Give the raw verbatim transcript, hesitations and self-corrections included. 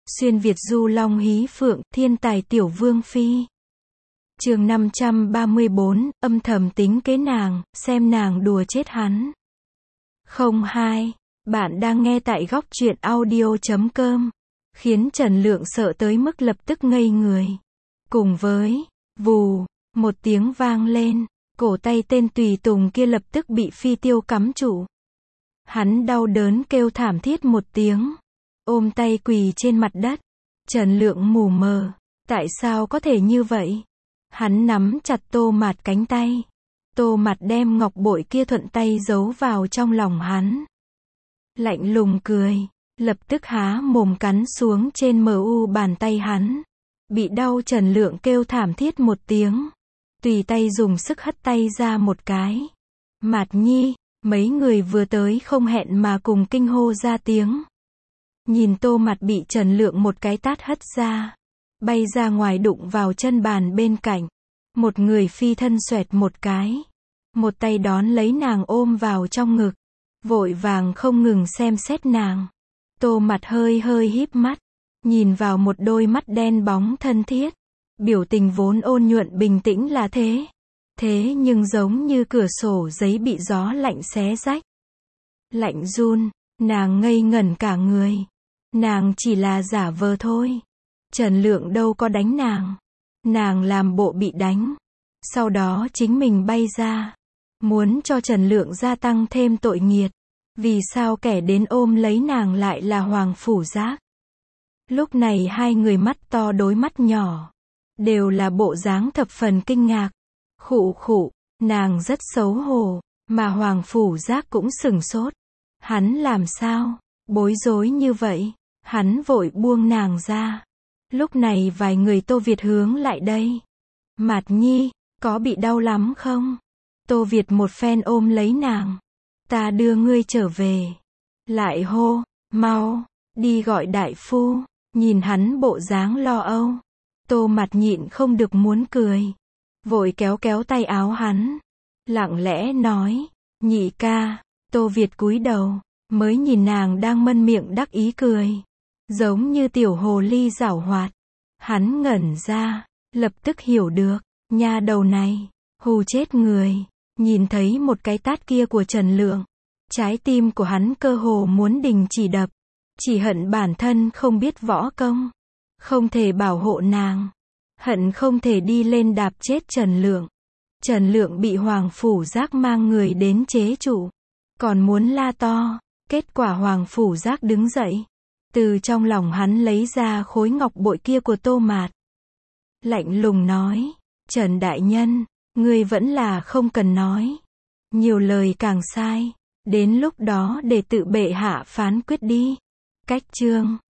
Xuyên Việt du long hí phượng, thiên tài tiểu vương phi. Chương năm trăm ba mươi bốn, âm thầm tính kế nàng, xem nàng đùa chết hắn. Không hai, bạn đang nghe tại góc truyện audio chấm com, khiến Trần Lượng sợ tới mức lập tức ngây người. Cùng với, vù, một tiếng vang lên, cổ tay tên tùy tùng kia lập tức bị phi tiêu cắm trụ. Hắn đau đớn kêu thảm thiết một tiếng, ôm tay quỳ trên mặt đất. Trần Lượng mù mờ, tại sao có thể như vậy? Hắn nắm chặt Tô Mạt cánh tay. Tô Mạt đem ngọc bội kia thuận tay giấu vào trong lòng hắn. Lạnh lùng cười, lập tức há mồm cắn xuống trên mờ u bàn tay hắn. Bị đau Trần Lượng kêu thảm thiết một tiếng, tùy tay dùng sức hất tay ra một cái. Mạt nhi, mấy người vừa tới không hẹn mà cùng kinh hô ra tiếng. Nhìn Tô Mạt bị Trần Lượng một cái tát hất ra, bay ra ngoài đụng vào chân bàn bên cạnh. Một người phi thân xoẹt một cái, một tay đón lấy nàng ôm vào trong ngực, vội vàng không ngừng xem xét nàng. Tô Mạt hơi hơi híp mắt, nhìn vào một đôi mắt đen bóng thân thiết, biểu tình vốn ôn nhuận bình tĩnh là thế. Thế nhưng giống như cửa sổ giấy bị gió lạnh xé rách. Lạnh run, nàng ngây ngẩn cả người. Nàng chỉ là giả vờ thôi. Trần Lượng đâu có đánh nàng. Nàng làm bộ bị đánh. Sau đó chính mình bay ra. Muốn cho Trần Lượng gia tăng thêm tội nghiệt. Vì sao kẻ đến ôm lấy nàng lại là Hoàng Phủ Giác? Lúc này hai người mắt to đối mắt nhỏ, đều là bộ dáng thập phần kinh ngạc. Khụ khụ, nàng rất xấu hổ, mà Hoàng Phủ Giác cũng sửng sốt. Hắn làm sao? Bối rối như vậy. Hắn vội buông nàng ra. Lúc này vài người Tô Việt hướng lại đây. Mạt nhi, có bị đau lắm không? Tô Việt một phen ôm lấy nàng. Ta đưa ngươi trở về. Lại hô, mau, đi gọi đại phu. Nhìn hắn bộ dáng lo âu. Tô Mạt nhịn không được muốn cười. Vội kéo kéo tay áo hắn. Lặng lẽ nói, nhị ca. Tô Việt cúi đầu, mới nhìn nàng đang mân miệng đắc ý cười. Giống như tiểu hồ ly giảo hoạt. Hắn ngẩn ra, lập tức hiểu được, nha đầu này, hù chết người. Nhìn thấy một cái tát kia của Trần Lượng, trái tim của hắn cơ hồ muốn đình chỉ đập. Chỉ hận bản thân không biết võ công, không thể bảo hộ nàng, hận không thể đi lên đạp chết Trần Lượng. Trần Lượng bị Hoàng Phủ Giác mang người đến chế trụ, còn muốn la to. Kết quả Hoàng Phủ Giác đứng dậy, từ trong lòng hắn lấy ra khối ngọc bội kia của Tô Mạt. Lạnh lùng nói, Trần Đại Nhân, ngươi vẫn là không cần nói. Nhiều lời càng sai, đến lúc đó để tự bệ hạ phán quyết đi. Cách chương